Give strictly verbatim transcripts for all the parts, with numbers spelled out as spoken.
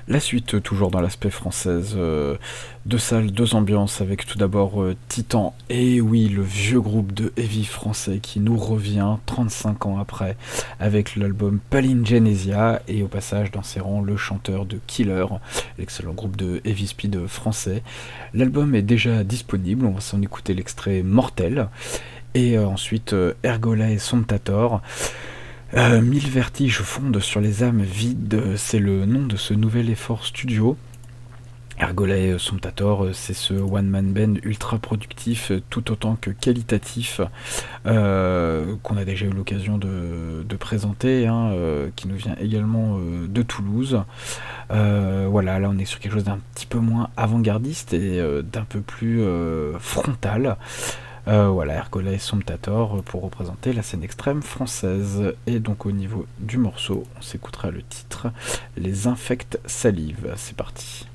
La suite, euh, toujours dans l'aspect française, euh, deux salles, deux ambiances, avec tout d'abord euh, Titan, et oui, le vieux groupe de heavy français qui nous revient trente-cinq ans après, avec l'album Palingenesia, et au passage dans ses rangs, le chanteur de Killer, l'excellent groupe de heavy speed français. L'album est déjà disponible, on va s'en écouter l'extrait Mortel, et euh, ensuite euh, Ergolae Somptator. Euh, Mille vertiges fondent sur les âmes vides, c'est le nom de ce nouvel effort studio. Ergolae Somptator, c'est ce one-man band ultra productif, tout autant que qualitatif, euh, qu'on a déjà eu l'occasion de, de présenter, hein, euh, qui nous vient également euh, de Toulouse. Euh, voilà, là on est sur quelque chose d'un petit peu moins avant-gardiste et euh, d'un peu plus euh, frontal. Euh, voilà, Ergolae Somptator pour représenter la scène extrême française. Et donc au niveau du morceau, on s'écoutera le titre Les Infects Salive. C'est parti.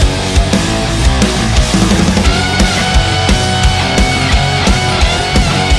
Wow.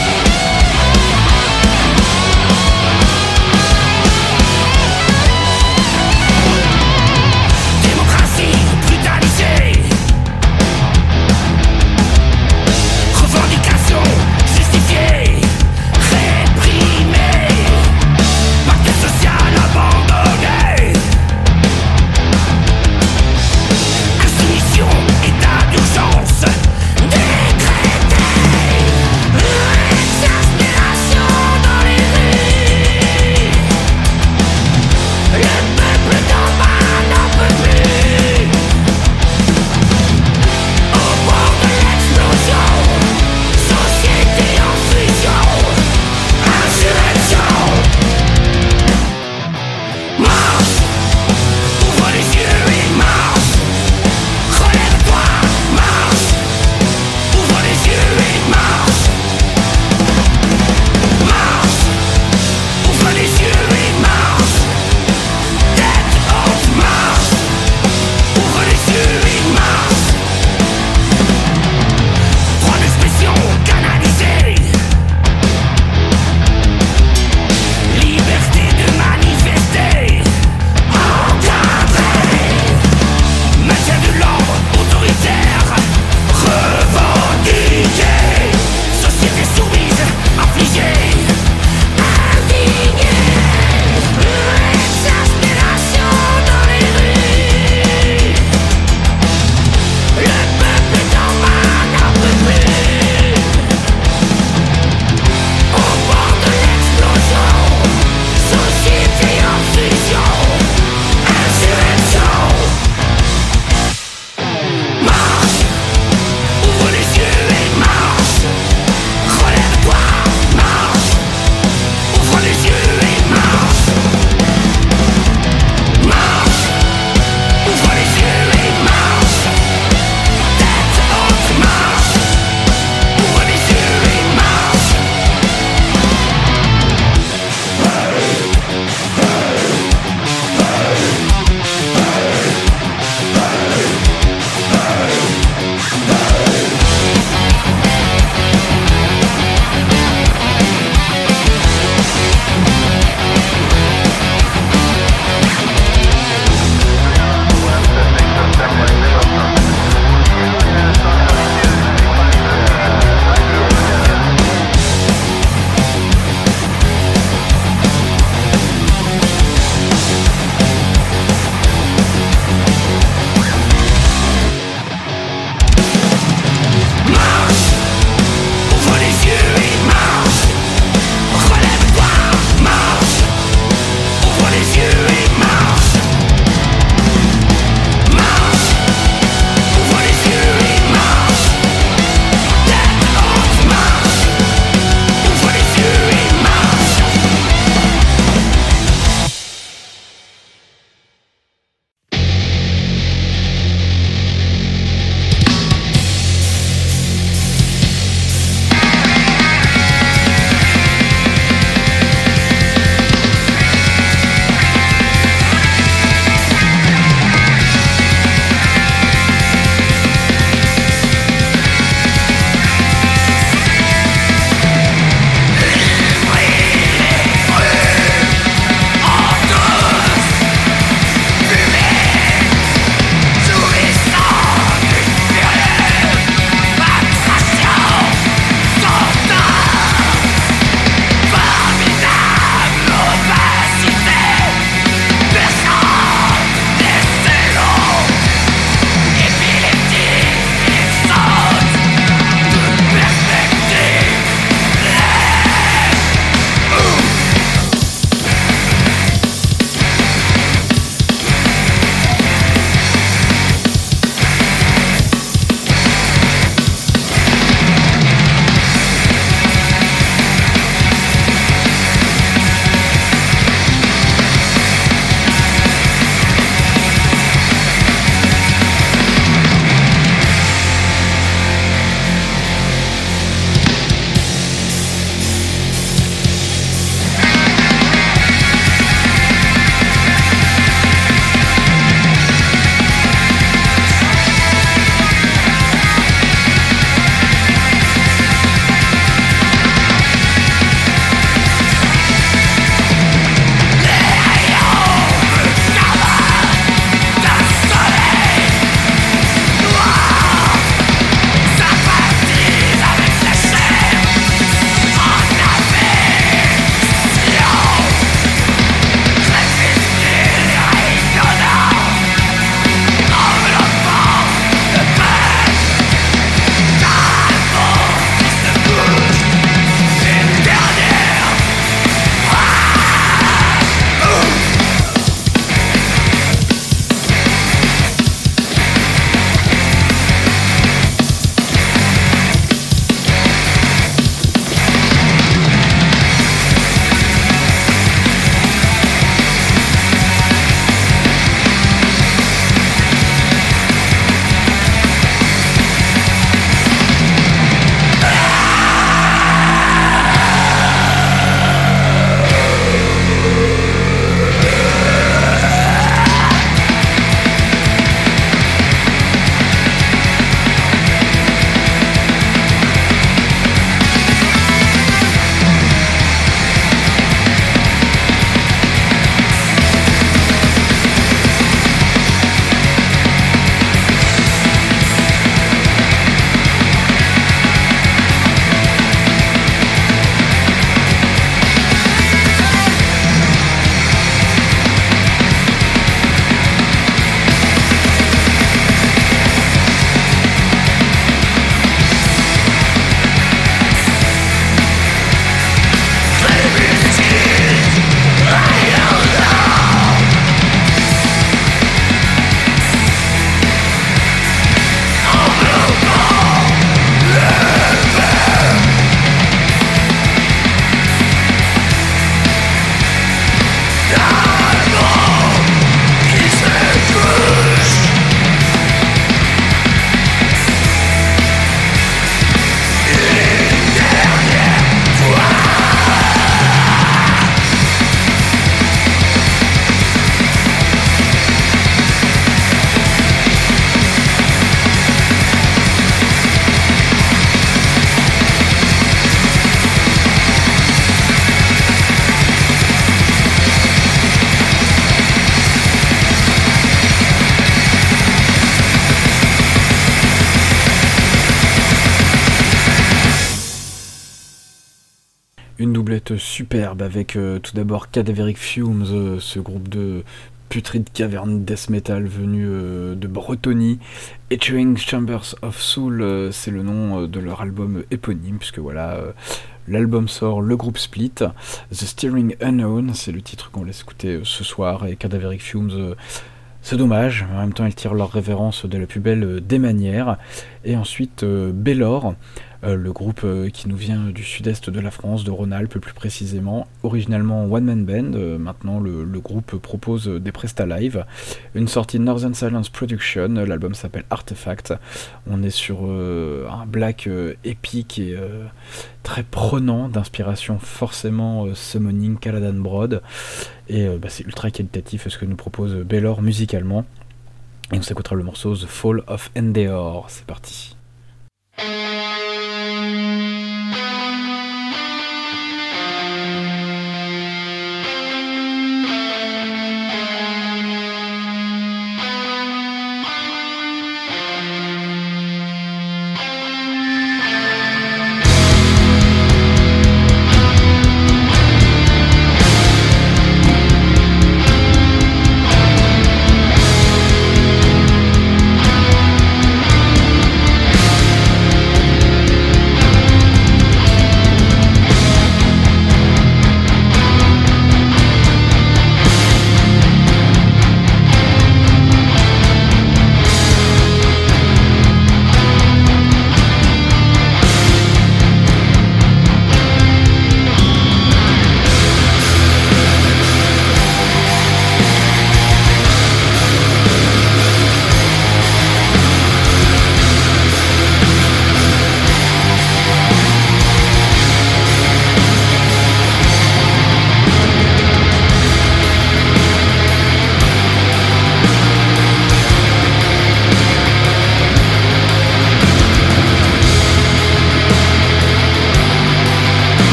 Une doublette superbe avec euh, tout d'abord Cadaveric Fumes, euh, ce groupe de putride caverne death metal venu euh, de Bretonie. Echoing Chambers of Soul, euh, c'est le nom euh, de leur album éponyme, puisque voilà, euh, l'album sort, le groupe split. The Steering Unknown, c'est le titre qu'on laisse écouter euh, ce soir, et Cadaveric Fumes, euh, c'est dommage, en même temps ils tirent leur révérence de la plus belle euh, des manières. Et ensuite euh, Bellor, Euh, le groupe euh, qui nous vient du sud-est de la France, de Rhône-Alpes plus précisément, originalement One Man Band, euh, maintenant le, le groupe propose euh, des prestats live, une sortie Northern Silence Production, l'album s'appelle Artefact, on est sur euh, un black euh, épique et euh, très prenant, d'inspiration forcément euh, Summoning, Caladan Broad, et euh, bah, c'est ultra qualitatif ce que nous propose Bellor musicalement, et on s'écoutera le morceau The Fall of Endeor, c'est parti.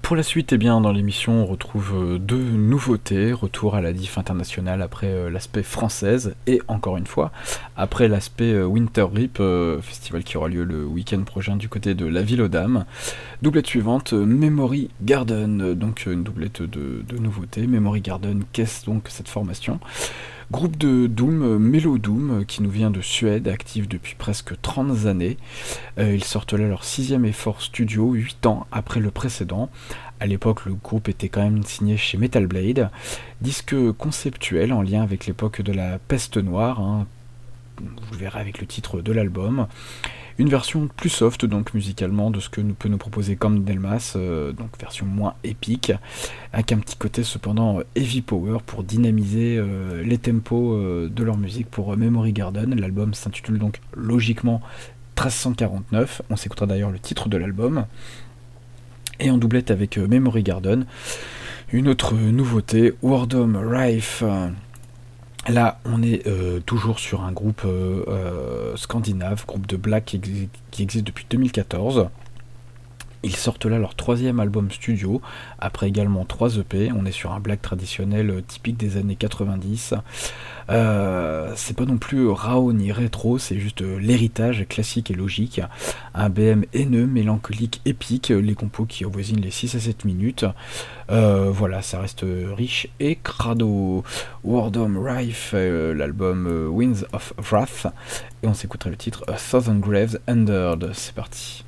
Pour la suite, eh bien, dans l'émission, on retrouve deux nouveautés. Retour à la diff internationale après euh, l'aspect française et encore une fois, après l'aspect euh, Winter Rip, euh, festival qui aura lieu le week-end prochain du côté de la Ville aux Dames. Doublette suivante, euh, Memory Garden, donc une doublette de, de nouveautés. Memory Garden, qu'est-ce donc cette formation ? Groupe de Doom, Mellow Doom, qui nous vient de Suède, actif depuis presque trente années. Euh, ils sortent là leur sixième effort studio, huit ans après le précédent. À l'époque, le groupe était quand même signé chez Metal Blade. Disque conceptuel en lien avec l'époque de la peste noire, hein. Vous le verrez avec le titre de l'album. Une version plus soft donc musicalement de ce que nous peut nous proposer comme Delmas, euh, donc version moins épique, avec un petit côté cependant heavy power pour dynamiser euh, les tempos euh, de leur musique pour euh, Memory Garden. L'album s'intitule donc logiquement treize cent quarante-neuf, on s'écoutera d'ailleurs le titre de l'album. Et en doublette avec euh, Memory Garden, une autre nouveauté, Wardom Rife. Là, on est euh, toujours sur un groupe euh, euh, scandinave, groupe de black qui, exi- qui existe depuis deux mille quatorze. Ils sortent là leur troisième album studio, après également trois E P. On est sur un black traditionnel euh, typique des années quatre-vingt-dix. Euh, c'est pas non plus rao ni rétro, c'est juste euh, l'héritage classique et logique. Un B M haineux, mélancolique, épique, les compos qui avoisinent les six à sept minutes. Euh, voilà, ça reste riche et crado. Wardom Rife, euh, l'album euh, Winds of Wrath. Et on s'écouterait le titre A Thousand Graves Endured. C'est parti.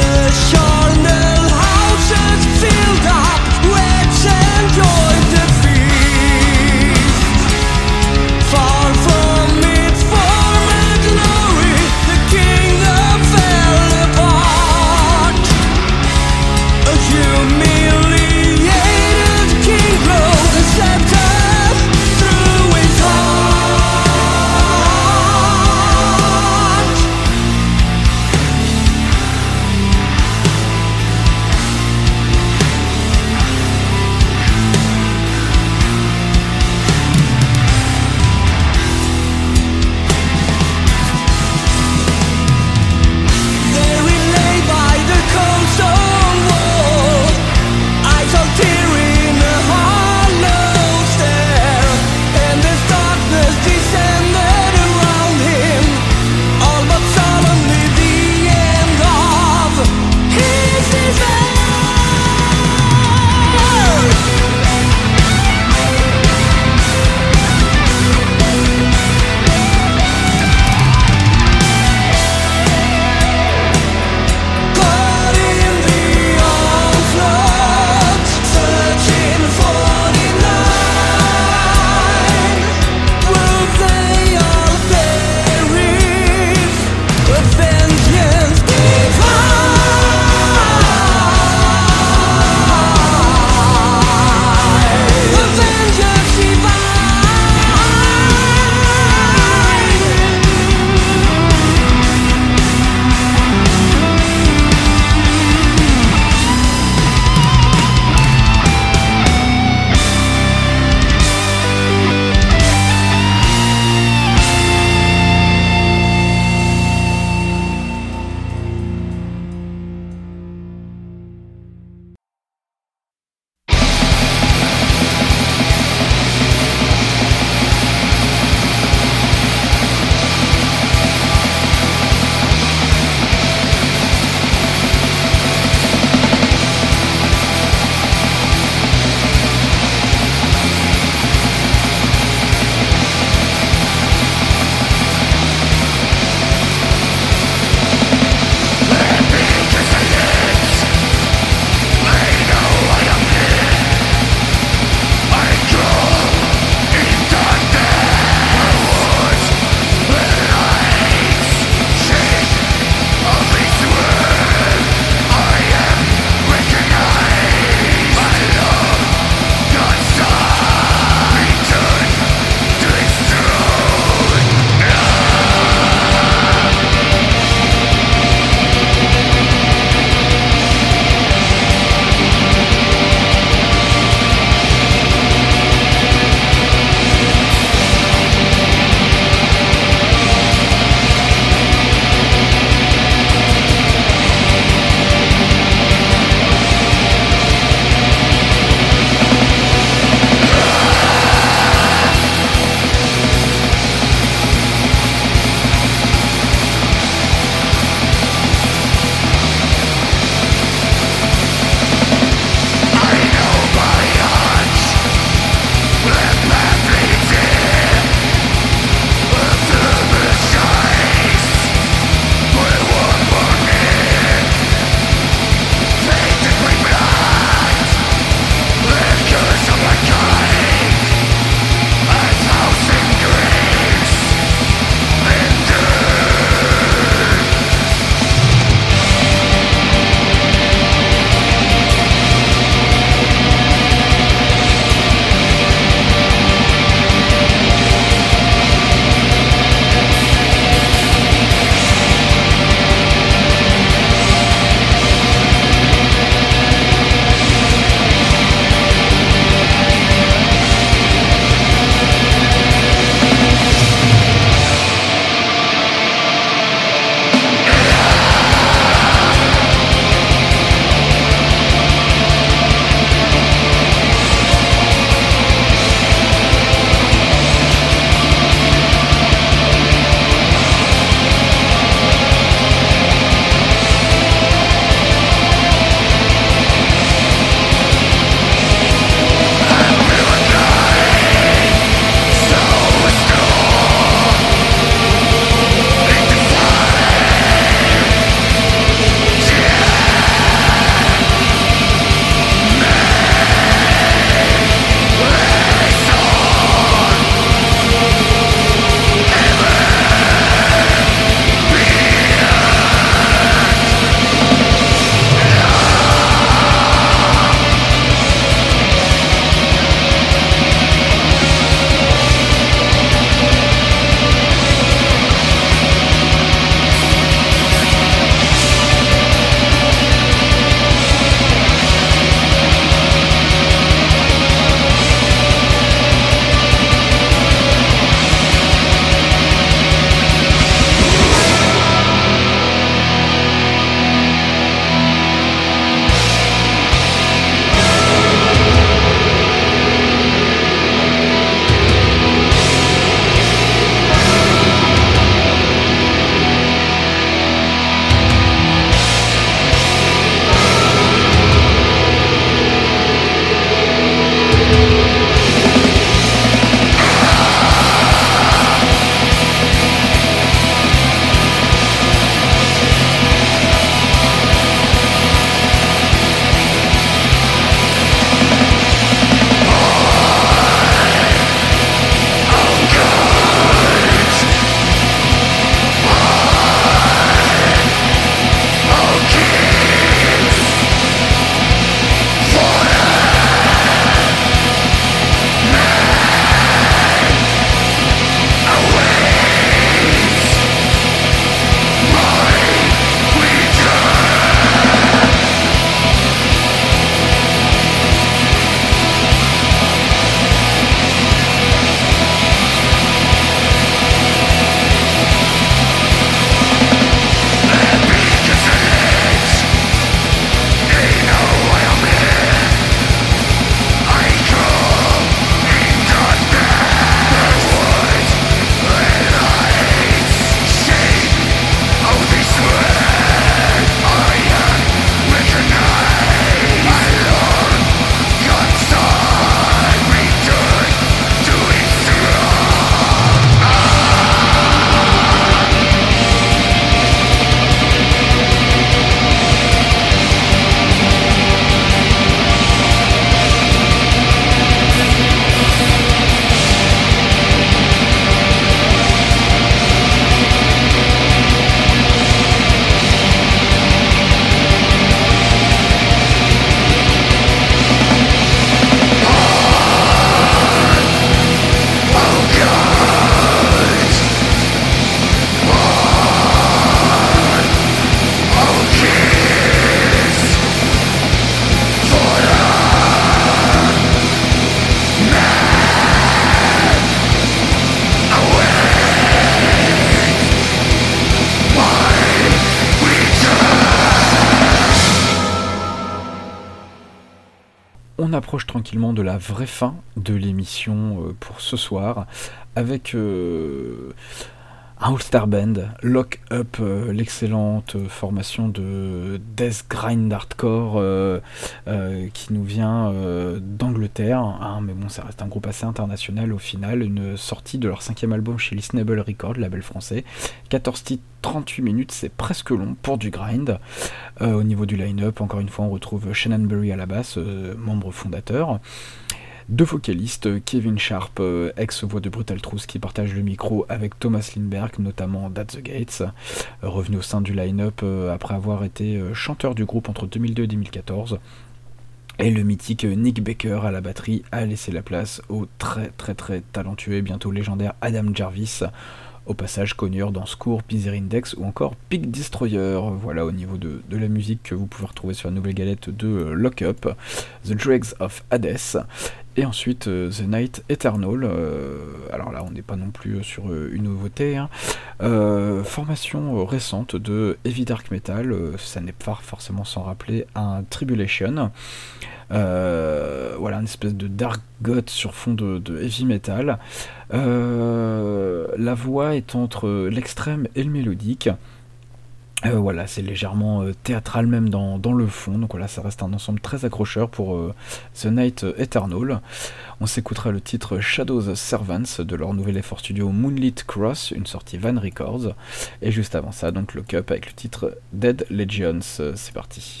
on approche tranquillement de la vraie fin de l'émission euh, pour ce soir, avec euh, un All-Star Band, Lock Up, euh, l'excellente formation de Death Grind Hardcore euh, euh, qui nous vient euh, d'Angleterre, hein, mais bon, ça reste un groupe assez international au final, une sortie de leur cinquième album chez Listenable Records, label français, quatorze titres, trente-huit minutes, c'est presque long pour du grind. Euh, au niveau du line-up, encore une fois, on retrouve Shannon Berry à la basse, euh, membre fondateur. Deux vocalistes, Kevin Sharp, euh, ex-voix de Brutal Truth, qui partage le micro avec Thomas Lindberg, notamment d'At the Gates, euh, revenu au sein du line-up euh, après avoir été euh, chanteur du groupe entre deux mille deux et deux mille quatorze. Et le mythique Nick Baker à la batterie a laissé la place au très très très talentueux et bientôt légendaire Adam Jarvis, au passage connu dans Scourge, Bizarre Index ou encore Pig Destroyer. Voilà au niveau de, de la musique que vous pouvez retrouver sur la nouvelle galette de euh, Lock Up, The Dregs of Hades, et ensuite euh, The Night Eternal. Euh, alors là on n'est pas non plus sur euh, une nouveauté, hein. euh, formation euh, récente de Heavy Dark Metal, euh, ça n'est pas forcément sans rappeler un Tribulation. Euh, voilà, une espèce de dark goth sur fond de, de heavy metal. Euh, la voix est entre l'extrême et le mélodique. Euh, voilà, c'est légèrement euh, théâtral même dans, dans le fond, donc voilà, ça reste un ensemble très accrocheur pour euh, The Night Eternal. On s'écoutera le titre Shadows Servants de leur nouvel effort studio Moonlit Cross, une sortie Van Records, et juste avant ça, donc Lock Up avec le titre Dead Legions. C'est parti.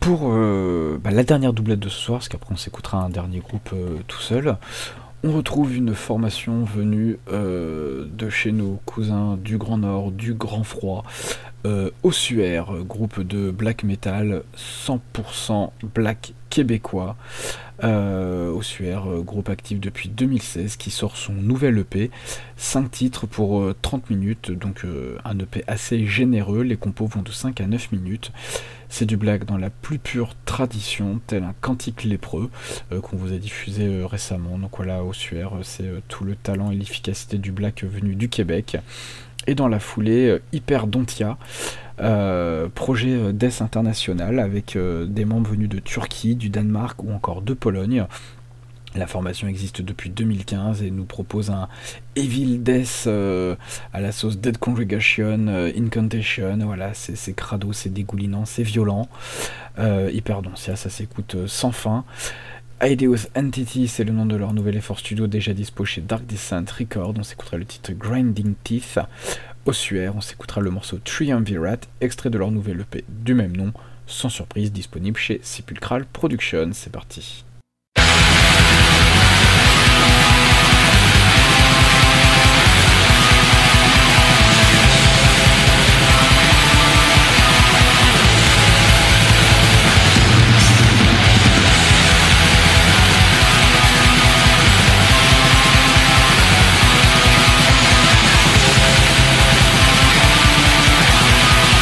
Pour euh, bah, la dernière doublette de ce soir, parce qu'après on s'écoutera un dernier groupe euh, tout seul, on retrouve une formation venue euh, de chez nos cousins du Grand Nord, du Grand Froid, euh, Ossuaire, groupe de black metal cent pour cent black québécois. Euh, Ossuaire, groupe actif depuis deux mille seize, qui sort son nouvel E P, cinq titres pour euh, trente minutes, donc euh, un E P assez généreux, les compos vont de cinq à neuf minutes. C'est du black dans la plus pure tradition, tel un cantique lépreux euh, qu'on vous a diffusé euh, récemment. Donc voilà, Ossuaire, c'est euh, tout le talent et l'efficacité du black venu du Québec. Et dans la foulée, euh, Hyperdontia, euh, projet euh, Death International avec euh, des membres venus de Turquie, du Danemark ou encore de Pologne. La formation existe depuis deux mille quinze et nous propose un Evil Death euh, à la sauce Dead Congregation, euh, Incantation, voilà, c'est, c'est crado, c'est dégoulinant, c'est violent. Euh, Hyperdontia, ça s'écoute euh, sans fin. Ideos Entity, c'est le nom de leur nouvel effort studio déjà dispo chez Dark Descent Records. On s'écoutera le titre Grinding Teeth. Ossuaire, on s'écoutera le morceau Triumvirate, extrait de leur nouvel E P du même nom, sans surprise, disponible chez Sepulchral Productions. C'est parti.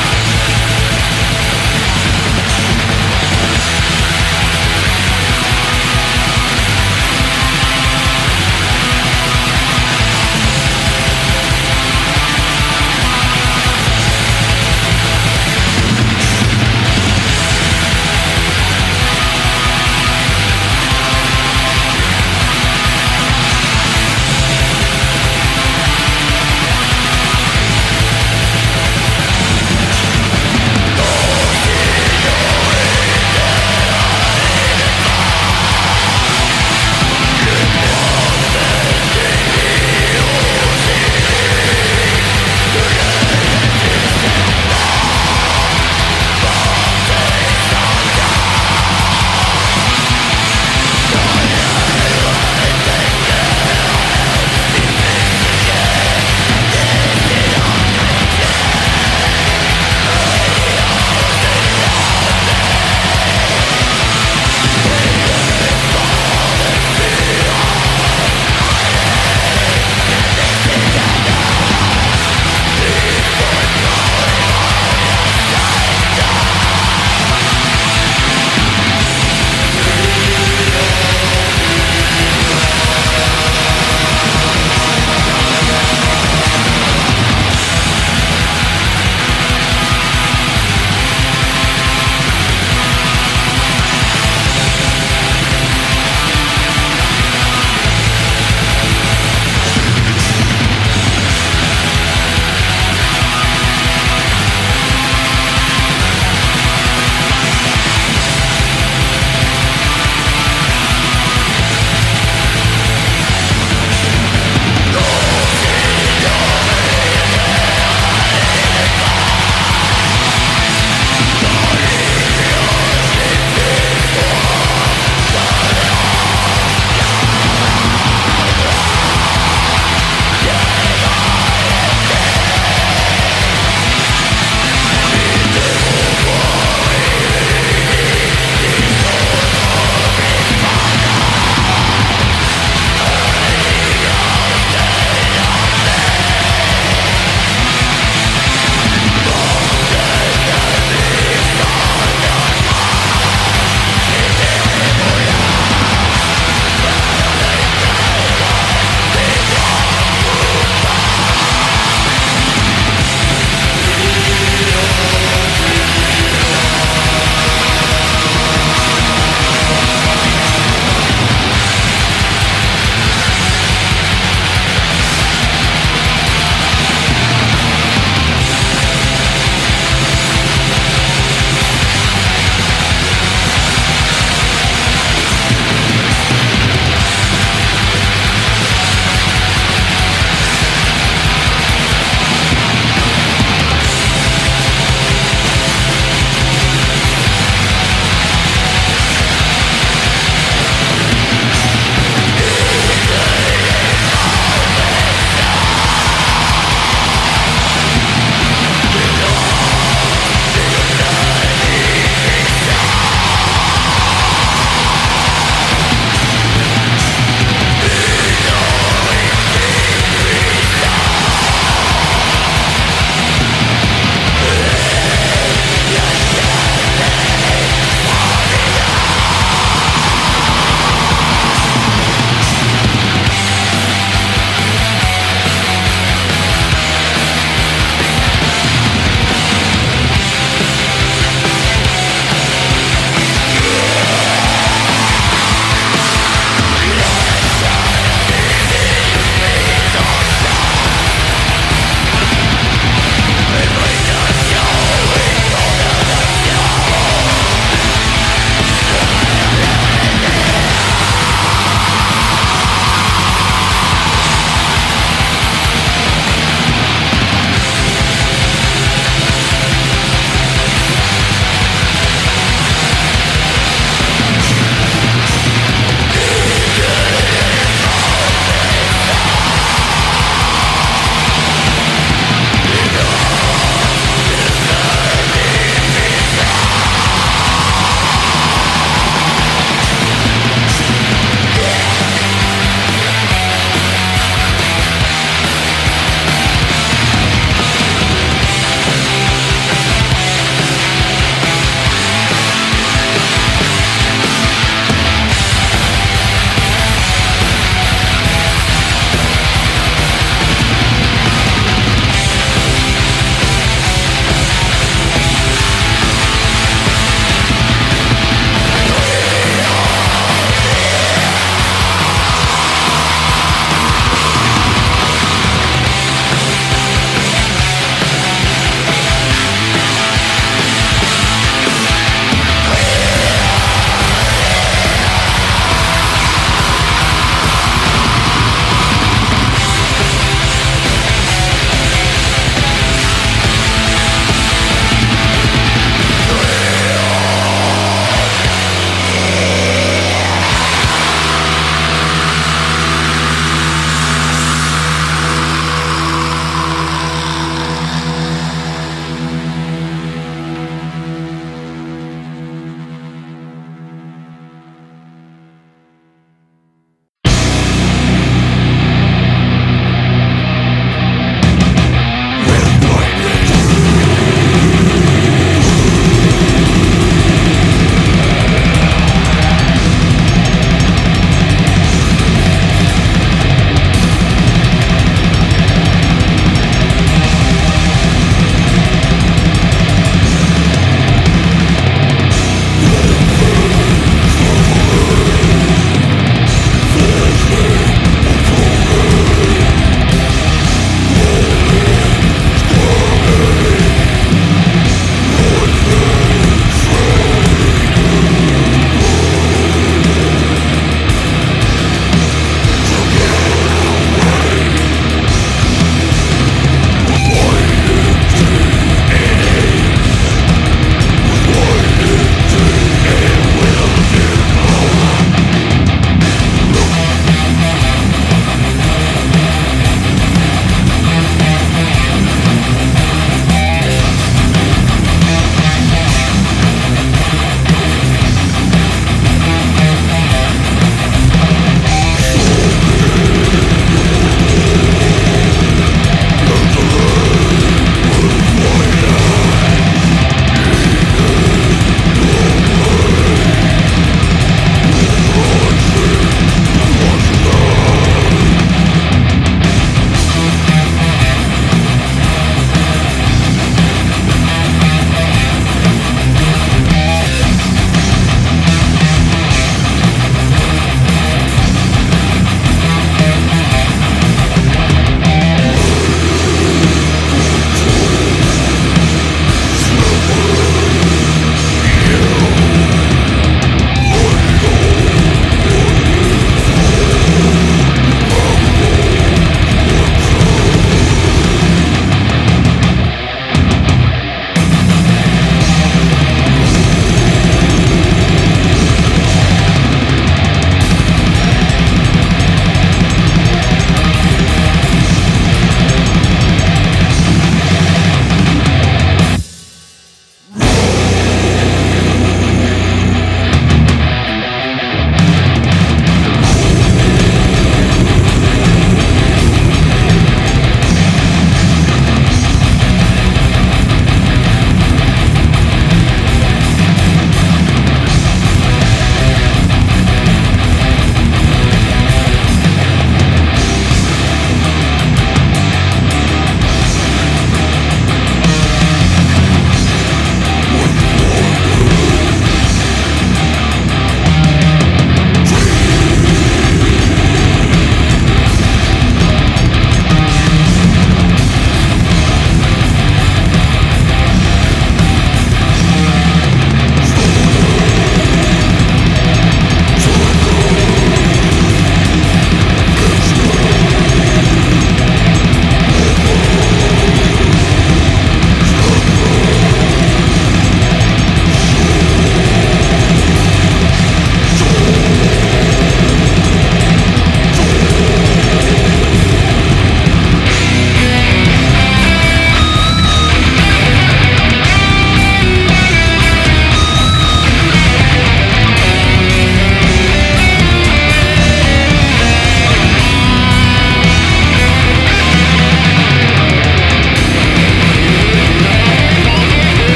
We'll be right back.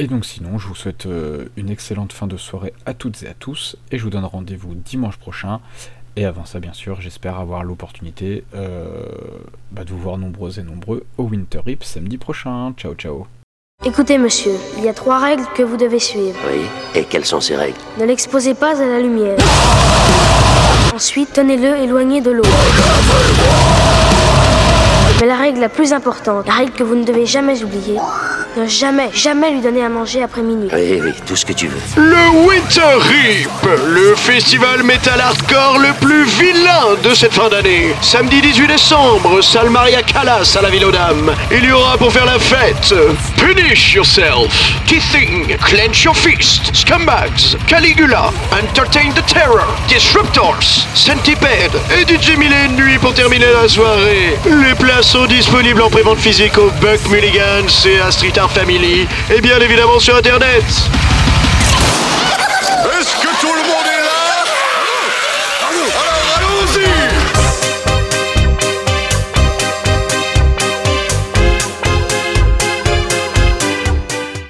Et donc sinon, je vous souhaite euh, une excellente fin de soirée à toutes et à tous, et je vous donne rendez-vous dimanche prochain. Et avant ça, bien sûr, j'espère avoir l'opportunité euh, bah, de vous voir nombreux et nombreux au Winter Rip samedi prochain. Ciao, ciao. Écoutez, monsieur, il y a trois règles que vous devez suivre. Oui, et quelles sont ces règles? Ne l'exposez pas à la lumière. Ensuite, tenez-le éloigné de l'eau. Mais la règle la plus importante, la règle que vous ne devez jamais oublier, ne jamais, jamais lui donner à manger après minuit. Oui, oui, tout ce que tu veux. Le Winter Rip, le festival metal hardcore le plus vilain de cette fin d'année. Samedi dix-huit décembre, salle Maria Callas à la Ville aux Dames. Il y aura pour faire la fête Punish Yourself, Teething, Clench Your Fist, Scumbags, Caligula, Entertain the Terror, Disruptors, Centipede et D J Mille et une nuit pour terminer la soirée. Les places sont disponibles en prévente physique au Buck Mulligans et à Street Art Family et bien évidemment sur internet.